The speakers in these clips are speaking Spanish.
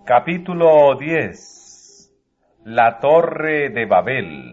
Capítulo 10. La Torre de Babel.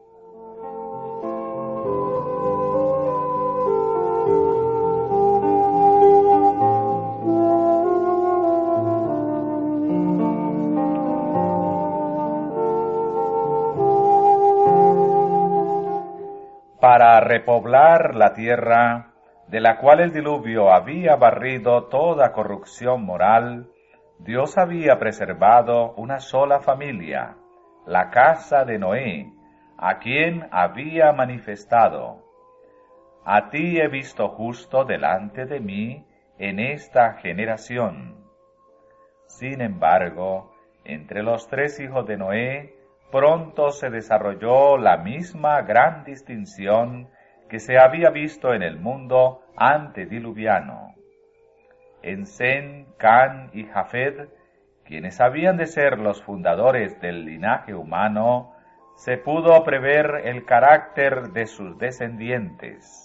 Para repoblar la tierra, de la cual el diluvio había barrido toda corrupción moral, Dios había preservado una sola familia, la casa de Noé, a quien había manifestado: a ti he visto justo delante de mí en esta generación. Sin embargo, entre los tres hijos de Noé, pronto se desarrolló la misma gran distinción que se había visto en el mundo antediluviano. En Sem, Can y Jafet, quienes habían de ser los fundadores del linaje humano, se pudo prever el carácter de sus descendientes.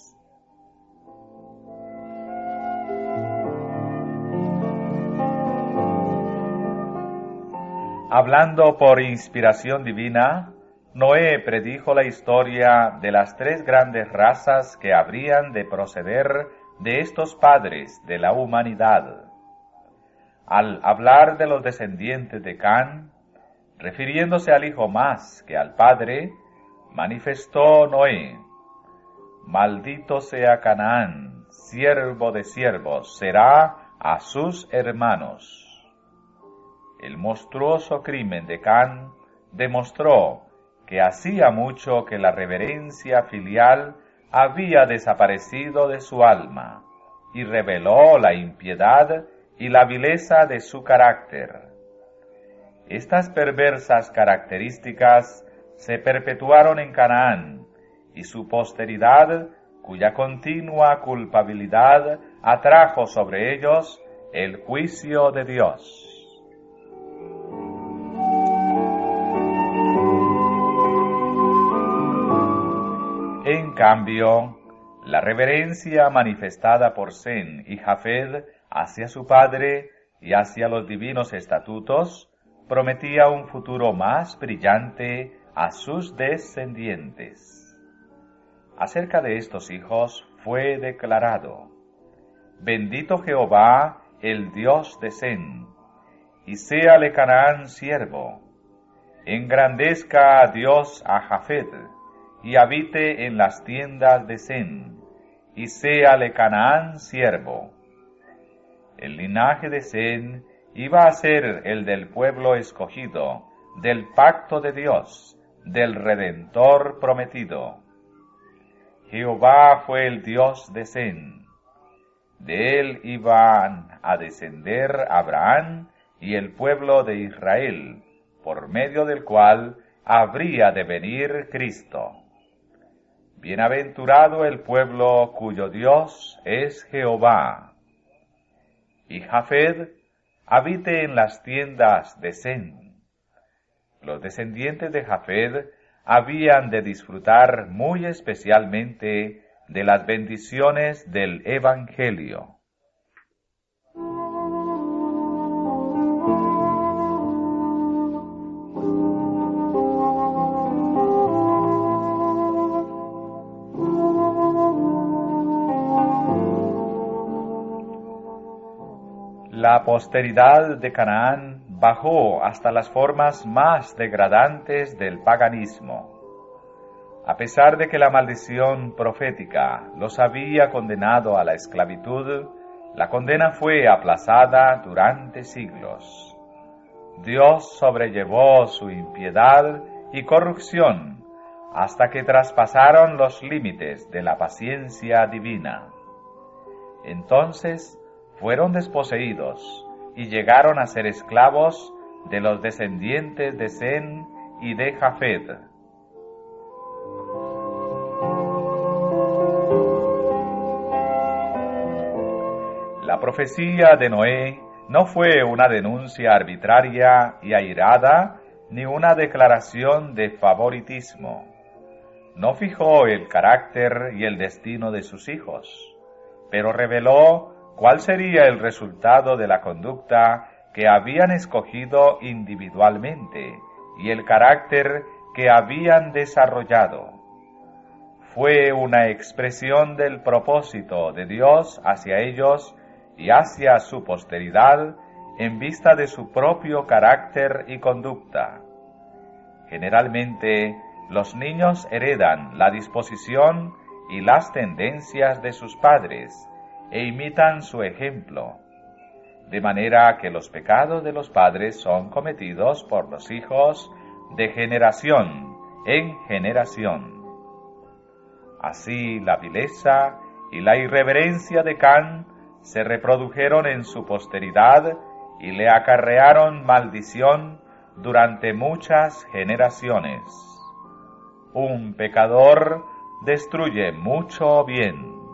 Hablando por inspiración divina, Noé predijo la historia de las tres grandes razas que habrían de proceder de estos padres de la humanidad. Al hablar de los descendientes de Can, refiriéndose al hijo más que al padre, manifestó Noé: maldito sea Canaán, siervo de siervos, será a sus hermanos. El monstruoso crimen de Can demostró que hacía mucho que la reverencia filial había desaparecido de su alma, y reveló la impiedad y la vileza de su carácter. Estas perversas características se perpetuaron en Canaán, y su posteridad, cuya continua culpabilidad atrajo sobre ellos el juicio de Dios. En cambio, la reverencia manifestada por Sem y Jafet hacia su padre y hacia los divinos estatutos prometía un futuro más brillante a sus descendientes. Acerca de estos hijos fue declarado: bendito Jehová, el Dios de Sem, y séale Canaán siervo. Engrandezca a Dios a Jafet, y habite en las tiendas de Sem, y séale Canaán siervo. El linaje de Sem iba a ser el del pueblo escogido, del pacto de Dios, del Redentor prometido. Jehová fue el Dios de Sem. De él iban a descender Abraham y el pueblo de Israel, por medio del cual habría de venir Cristo. Bienaventurado el pueblo cuyo Dios es Jehová. Y Jafet habite en las tiendas de Sem. Los descendientes de Jafet habían de disfrutar muy especialmente de las bendiciones del Evangelio. La posteridad de Canaán bajó hasta las formas más degradantes del paganismo. A pesar de que la maldición profética los había condenado a la esclavitud, la condena fue aplazada durante siglos. Dios sobrellevó su impiedad y corrupción hasta que traspasaron los límites de la paciencia divina. Entonces fueron desposeídos y llegaron a ser esclavos de los descendientes de Sem y de Jafet. La profecía de Noé no fue una denuncia arbitraria y airada, ni una declaración de favoritismo. No fijó el carácter y el destino de sus hijos, pero reveló cuál sería el resultado de la conducta que habían escogido individualmente y el carácter que habían desarrollado. Fue una expresión del propósito de Dios hacia ellos y hacia su posteridad en vista de su propio carácter y conducta. Generalmente, los niños heredan la disposición y las tendencias de sus padres e imitan su ejemplo, de manera que los pecados de los padres son cometidos por los hijos de generación en generación. Así la vileza y la irreverencia de Can se reprodujeron en su posteridad y le acarrearon maldición durante muchas generaciones. Un pecador destruye mucho bien.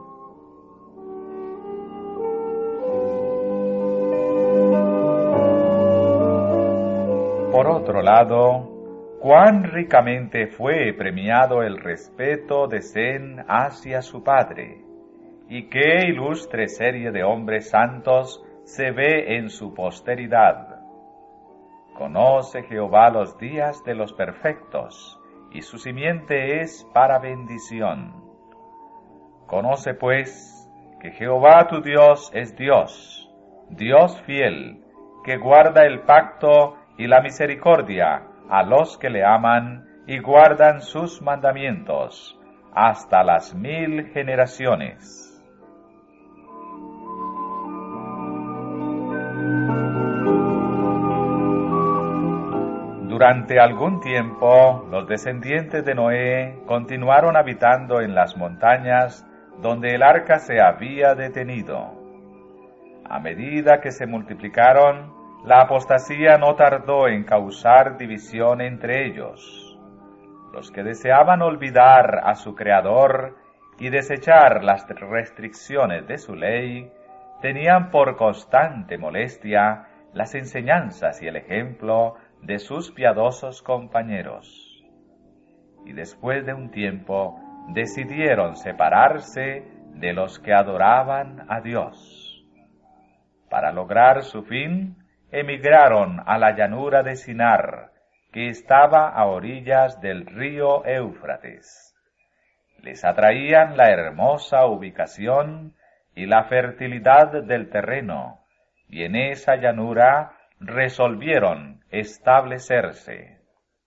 Por otro lado, cuán ricamente fue premiado el respeto de Sem hacia su padre, y qué ilustre serie de hombres santos se ve en su posteridad. Conoce Jehová los días de los perfectos, y su simiente es para bendición. Conoce pues que Jehová tu Dios es Dios, Dios fiel, que guarda el pacto y la misericordia a los que le aman y guardan sus mandamientos hasta las 1000 generaciones. Durante algún tiempo, los descendientes de Noé continuaron habitando en las montañas donde el arca se había detenido. A medida que se multiplicaron, la apostasía no tardó en causar división entre ellos. Los que deseaban olvidar a su Creador y desechar las restricciones de su ley, tenían por constante molestia las enseñanzas y el ejemplo de sus piadosos compañeros. Y después de un tiempo, decidieron separarse de los que adoraban a Dios. Para lograr su fin, emigraron a la llanura de Sinar, que estaba a orillas del río Éufrates. Les atraían la hermosa ubicación y la fertilidad del terreno, y en esa llanura resolvieron establecerse.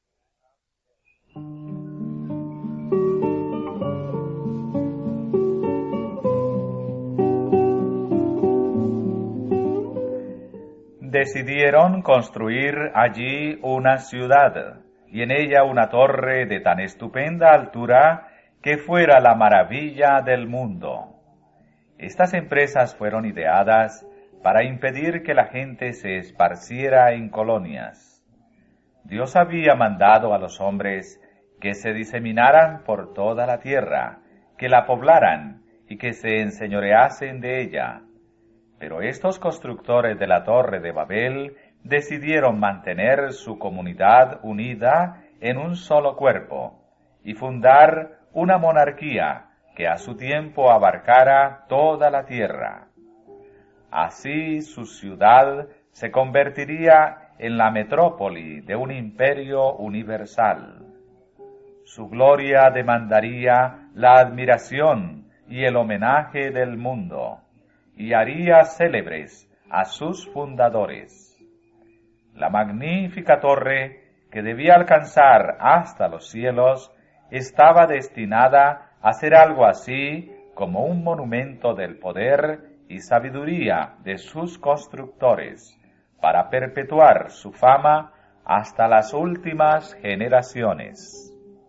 Decidieron construir allí una ciudad, y en ella una torre de tan estupenda altura que fuera la maravilla del mundo. Estas empresas fueron ideadas para impedir que la gente se esparciera en colonias. Dios había mandado a los hombres que se diseminaran por toda la tierra, que la poblaran y que se enseñoreasen de ella. Pero estos constructores de la Torre de Babel decidieron mantener su comunidad unida en un solo cuerpo y fundar una monarquía que a su tiempo abarcara toda la tierra. Así su ciudad se convertiría en la metrópoli de un imperio universal. Su gloria demandaría la admiración y el homenaje del mundo, y haría célebres a sus fundadores. La magnífica torre, que debía alcanzar hasta los cielos, estaba destinada a ser algo así como un monumento del poder y sabiduría de sus constructores, para perpetuar su fama hasta las últimas generaciones.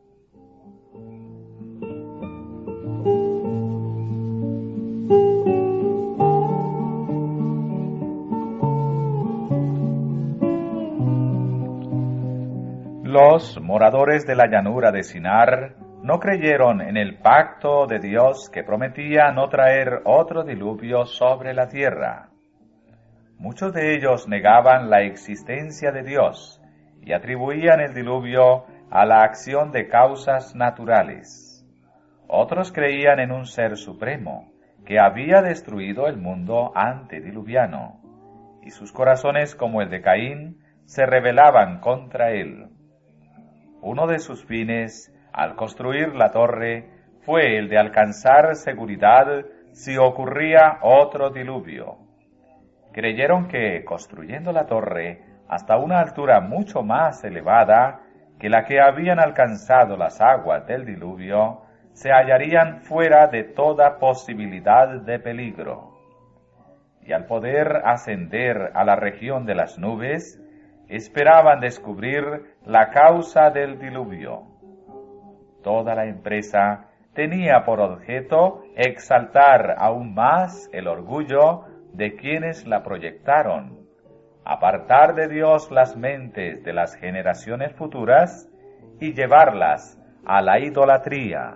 Los moradores de la llanura de Sinar no creyeron en el pacto de Dios que prometía no traer otro diluvio sobre la tierra. Muchos de ellos negaban la existencia de Dios y atribuían el diluvio a la acción de causas naturales. Otros creían en un ser supremo que había destruido el mundo antediluviano y sus corazones, como el de Caín, se rebelaban contra él. Uno de sus fines, al construir la torre, fue el de alcanzar seguridad si ocurría otro diluvio. Creyeron que, construyendo la torre hasta una altura mucho más elevada que la que habían alcanzado las aguas del diluvio, se hallarían fuera de toda posibilidad de peligro. Y al poder ascender a la región de las nubes, esperaban descubrir la causa del diluvio. Toda la empresa tenía por objeto exaltar aún más el orgullo de quienes la proyectaron, apartar de Dios las mentes de las generaciones futuras y llevarlas a la idolatría.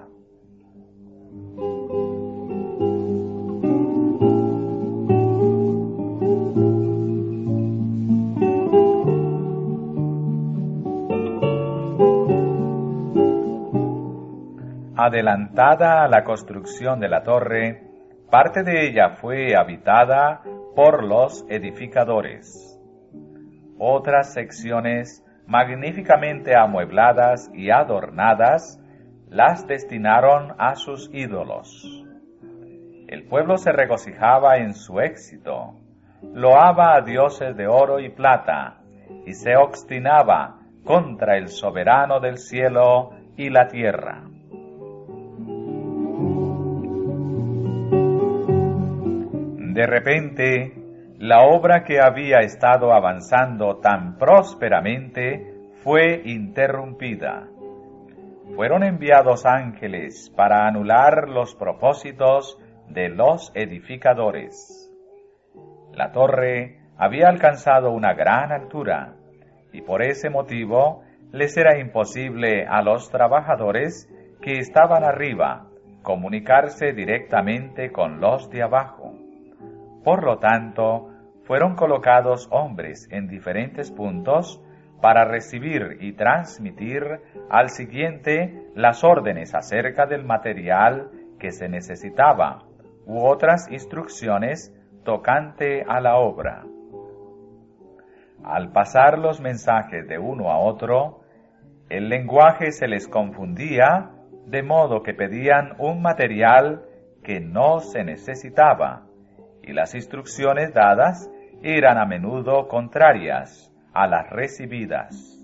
Adelantada a la construcción de la torre, parte de ella fue habitada por los edificadores. Otras secciones, magníficamente amuebladas y adornadas, las destinaron a sus ídolos. El pueblo se regocijaba en su éxito, loaba a dioses de oro y plata, y se obstinaba contra el soberano del cielo y la tierra. De repente, la obra que había estado avanzando tan prósperamente fue interrumpida. Fueron enviados ángeles para anular los propósitos de los edificadores. La torre había alcanzado una gran altura, y por ese motivo les era imposible a los trabajadores que estaban arriba comunicarse directamente con los de abajo. Por lo tanto, fueron colocados hombres en diferentes puntos para recibir y transmitir al siguiente las órdenes acerca del material que se necesitaba u otras instrucciones tocante a la obra. Al pasar los mensajes de uno a otro, el lenguaje se les confundía, de modo que pedían un material que no se necesitaba, y las instrucciones dadas eran a menudo contrarias a las recibidas.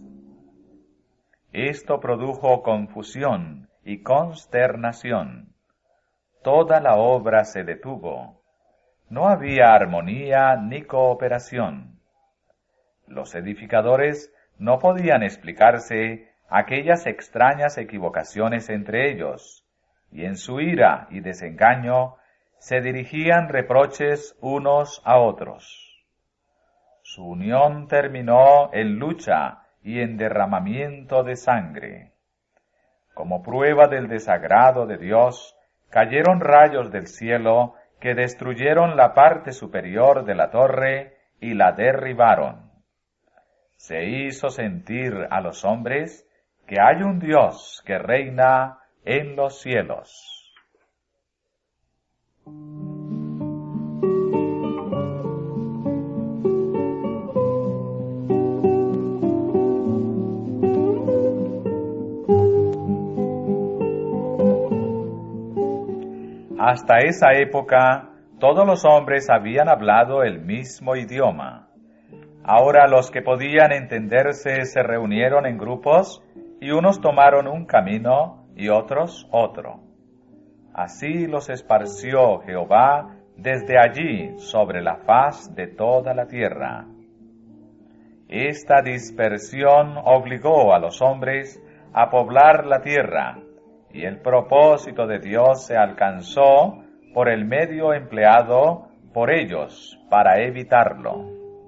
Esto produjo confusión y consternación. Toda la obra se detuvo. No había armonía ni cooperación. Los edificadores no podían explicarse aquellas extrañas equivocaciones entre ellos, y en su ira y desengaño se dirigían reproches unos a otros. Su unión terminó en lucha y en derramamiento de sangre. Como prueba del desagrado de Dios, cayeron rayos del cielo que destruyeron la parte superior de la torre y la derribaron. Se hizo sentir a los hombres que hay un Dios que reina en los cielos. Hasta esa época, todos los hombres habían hablado el mismo idioma. Ahora los que podían entenderse se reunieron en grupos, y unos tomaron un camino y otros otro. Así los esparció Jehová desde allí sobre la faz de toda la tierra. Esta dispersión obligó a los hombres a poblar la tierra, y el propósito de Dios se alcanzó por el medio empleado por ellos para evitarlo.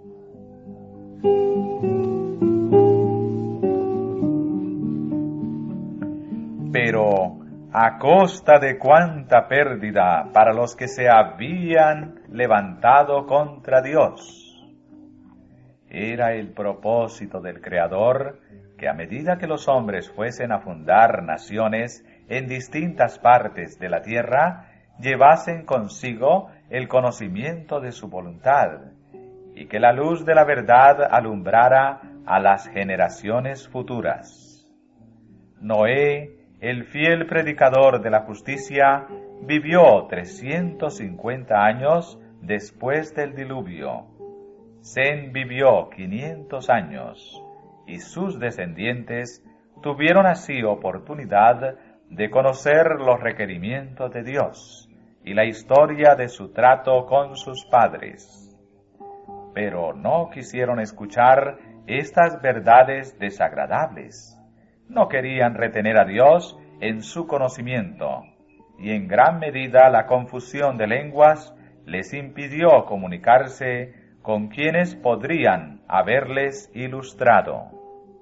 Pero ¿a costa de cuánta pérdida para los que se habían levantado contra Dios? Era el propósito del Creador que a medida que los hombres fuesen a fundar naciones en distintas partes de la tierra, llevasen consigo el conocimiento de su voluntad, y que la luz de la verdad alumbrara a las generaciones futuras. Noé, el fiel predicador de la justicia, vivió 350 años después del diluvio. Sem vivió 500 años, y sus descendientes tuvieron así oportunidad de conocer los requerimientos de Dios y la historia de su trato con sus padres. Pero no quisieron escuchar estas verdades desagradables. No querían retener a Dios en su conocimiento, y en gran medida la confusión de lenguas les impidió comunicarse con quienes podrían haberles ilustrado.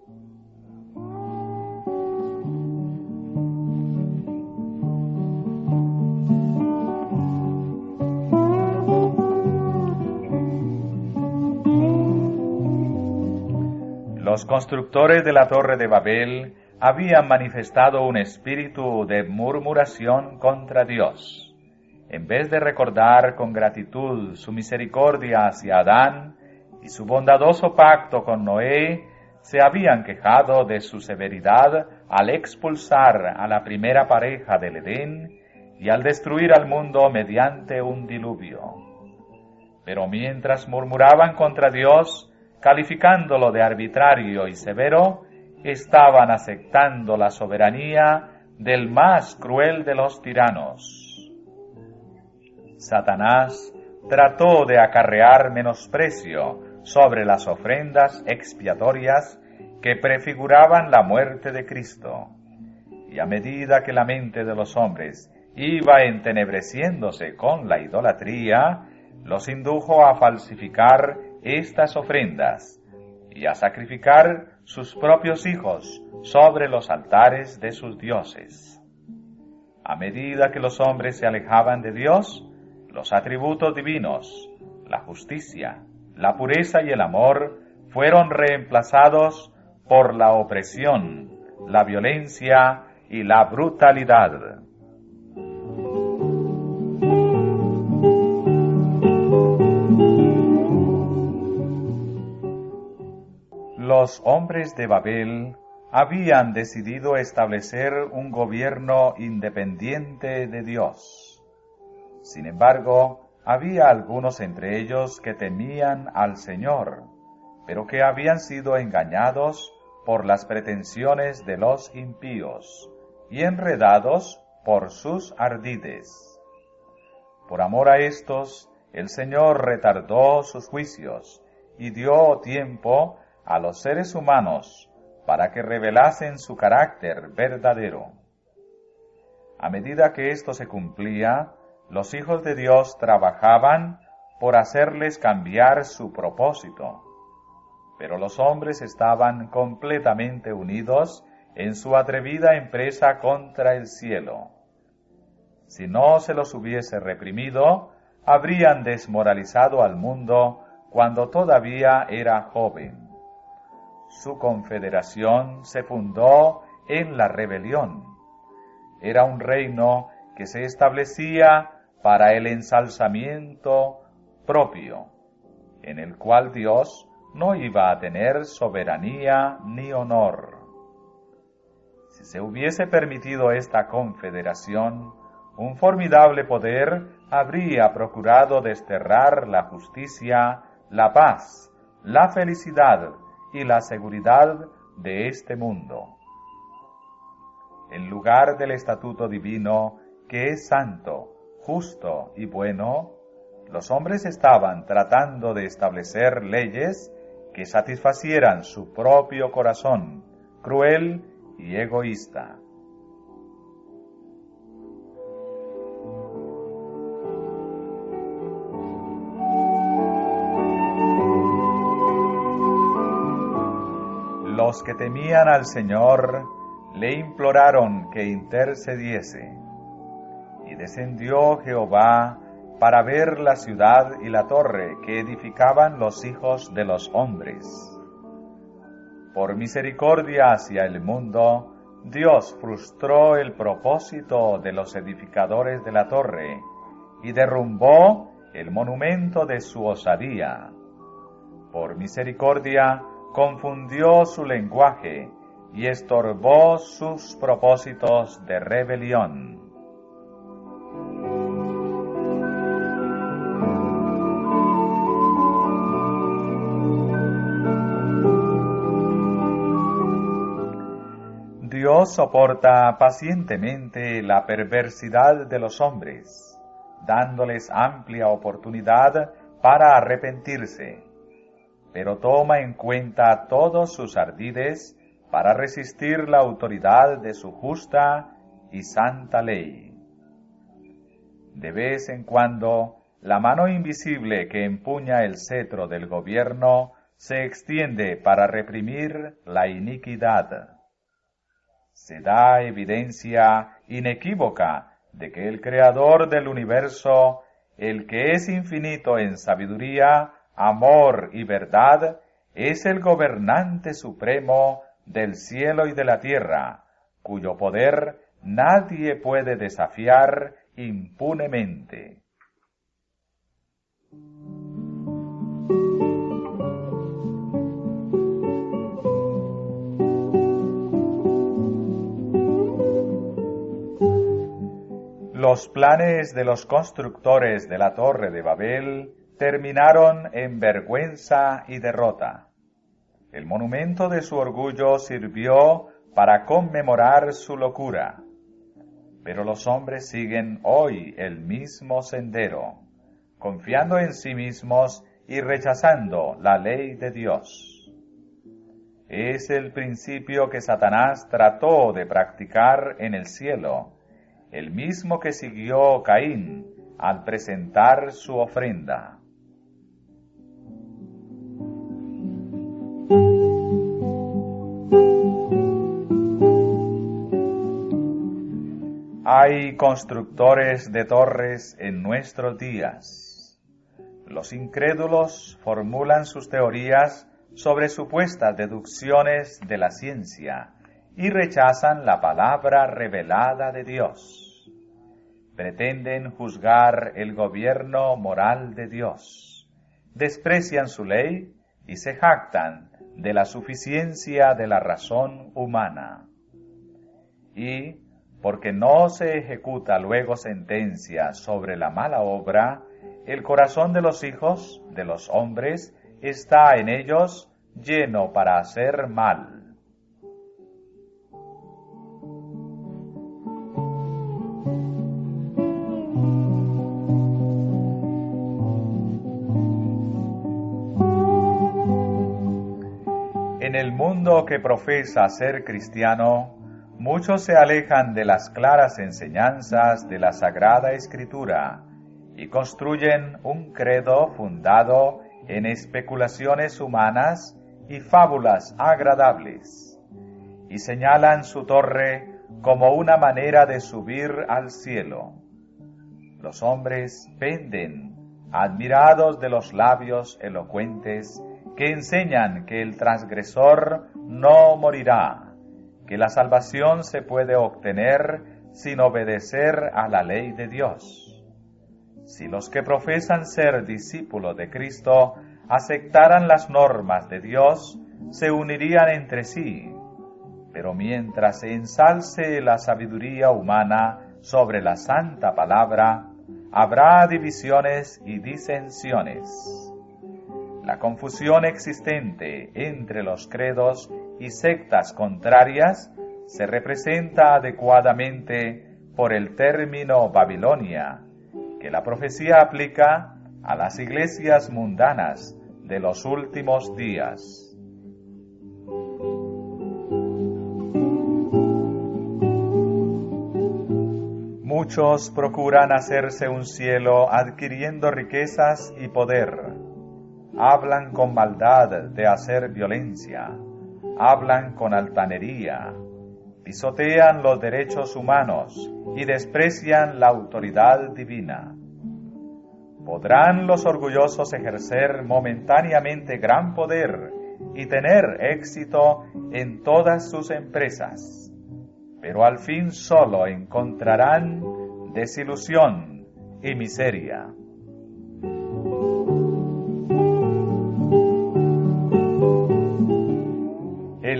Los constructores de la Torre de Babel habían manifestado un espíritu de murmuración contra Dios. En vez de recordar con gratitud su misericordia hacia Adán y su bondadoso pacto con Noé, se habían quejado de su severidad al expulsar a la primera pareja del Edén y al destruir al mundo mediante un diluvio. Pero mientras murmuraban contra Dios, calificándolo de arbitrario y severo, estaban aceptando la soberanía del más cruel de los tiranos. Satanás trató de acarrear menosprecio sobre las ofrendas expiatorias que prefiguraban la muerte de Cristo, y a medida que la mente de los hombres iba entenebreciéndose con la idolatría, los indujo a falsificar estas ofrendas y a sacrificar sus propios hijos sobre los altares de sus dioses. A medida que los hombres se alejaban de Dios, los atributos divinos, la justicia, la pureza y el amor fueron reemplazados por la opresión, la violencia y la brutalidad. Los hombres de Babel habían decidido establecer un gobierno independiente de Dios. Sin embargo, había algunos entre ellos que temían al Señor, pero que habían sido engañados por las pretensiones de los impíos y enredados por sus ardides. Por amor a estos, el Señor retardó sus juicios y dio tiempo a los seres humanos para que revelasen su carácter verdadero. A medida que esto se cumplía, los hijos de Dios trabajaban por hacerles cambiar su propósito, pero los hombres estaban completamente unidos en su atrevida empresa contra el cielo. Si no se los hubiese reprimido, habrían desmoralizado al mundo cuando todavía era joven. Su confederación se fundó en la rebelión. Era un reino que se establecía para el ensalzamiento propio, en el cual Dios no iba a tener soberanía ni honor. Si se hubiese permitido esta confederación, un formidable poder habría procurado desterrar la justicia, la paz, la felicidad y la seguridad de este mundo. En lugar del estatuto divino, que es santo, justo y bueno, los hombres estaban tratando de establecer leyes que satisfacieran su propio corazón, cruel y egoísta. Los que temían al Señor le imploraron que intercediese, y descendió Jehová para ver la ciudad y la torre que edificaban los hijos de los hombres. Por misericordia hacia el mundo, Dios frustró el propósito de los edificadores de la torre y derrumbó el monumento de su osadía. Por misericordia, confundió su lenguaje y estorbó sus propósitos de rebelión. Dios soporta pacientemente la perversidad de los hombres, dándoles amplia oportunidad para arrepentirse, pero toma en cuenta todos sus ardides para resistir la autoridad de su justa y santa ley. De vez en cuando, la mano invisible que empuña el cetro del gobierno se extiende para reprimir la iniquidad. Se da evidencia inequívoca de que el Creador del universo, el que es infinito en sabiduría, amor y verdad, es el gobernante supremo del cielo y de la tierra, cuyo poder nadie puede desafiar impunemente. Los planes de los constructores de la Torre de Babel terminaron en vergüenza y derrota. El monumento de su orgullo sirvió para conmemorar su locura. Pero los hombres siguen hoy el mismo sendero, confiando en sí mismos y rechazando la ley de Dios. Es el principio que Satanás trató de practicar en el cielo, el mismo que siguió Caín al presentar su ofrenda. Hay constructores de torres en nuestros días. Los incrédulos formulan sus teorías sobre supuestas deducciones de la ciencia y rechazan la palabra revelada de Dios. Pretenden juzgar el gobierno moral de Dios, desprecian su ley y se jactan de la suficiencia de la razón humana. Y, porque no se ejecuta luego sentencia sobre la mala obra, el corazón de los hijos de los hombres está en ellos lleno para hacer mal. En el mundo que profesa ser cristiano, muchos se alejan de las claras enseñanzas de la Sagrada Escritura y construyen un credo fundado en especulaciones humanas y fábulas agradables, y señalan su torre como una manera de subir al cielo. Los hombres penden, admirados de los labios elocuentes que enseñan que el transgresor no morirá, que la salvación se puede obtener sin obedecer a la ley de Dios. Si los que profesan ser discípulos de Cristo aceptaran las normas de Dios, se unirían entre sí, pero mientras se ensalce la sabiduría humana sobre la santa palabra, habrá divisiones y disensiones. La confusión existente entre los credos y sectas contrarias se representa adecuadamente por el término Babilonia, que la profecía aplica a las iglesias mundanas de los últimos días. Muchos procuran hacerse un cielo adquiriendo riquezas y poder. Hablan con maldad de hacer violencia, hablan con altanería, pisotean los derechos humanos y desprecian la autoridad divina. ¿Podrán los orgullosos ejercer momentáneamente gran poder y tener éxito en todas sus empresas? Pero al fin solo encontrarán desilusión y miseria.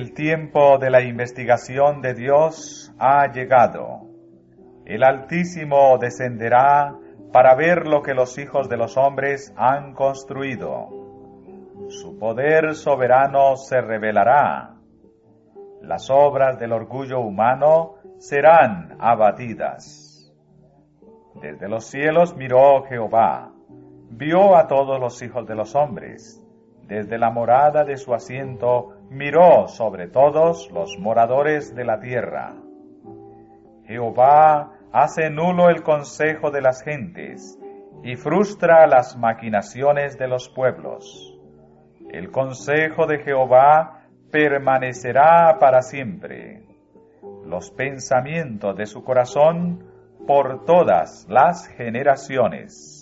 El tiempo de la investigación de Dios ha llegado. El Altísimo descenderá para ver lo que los hijos de los hombres han construido. Su poder soberano se revelará. Las obras del orgullo humano serán abatidas. Desde los cielos miró Jehová, vio a todos los hijos de los hombres. Desde la morada de su asiento miró sobre todos los moradores de la tierra. Jehová hace nulo el consejo de las gentes y frustra las maquinaciones de los pueblos. El consejo de Jehová permanecerá para siempre. Los pensamientos de su corazón por todas las generaciones.